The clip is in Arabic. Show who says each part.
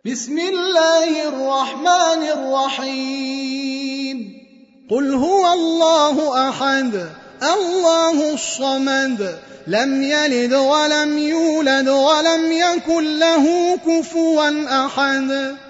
Speaker 1: بسم الله الرحمن الرحيم قل هو الله أحد الله الصمد لم يلد ولم يولد ولم يكن له كفوا أحد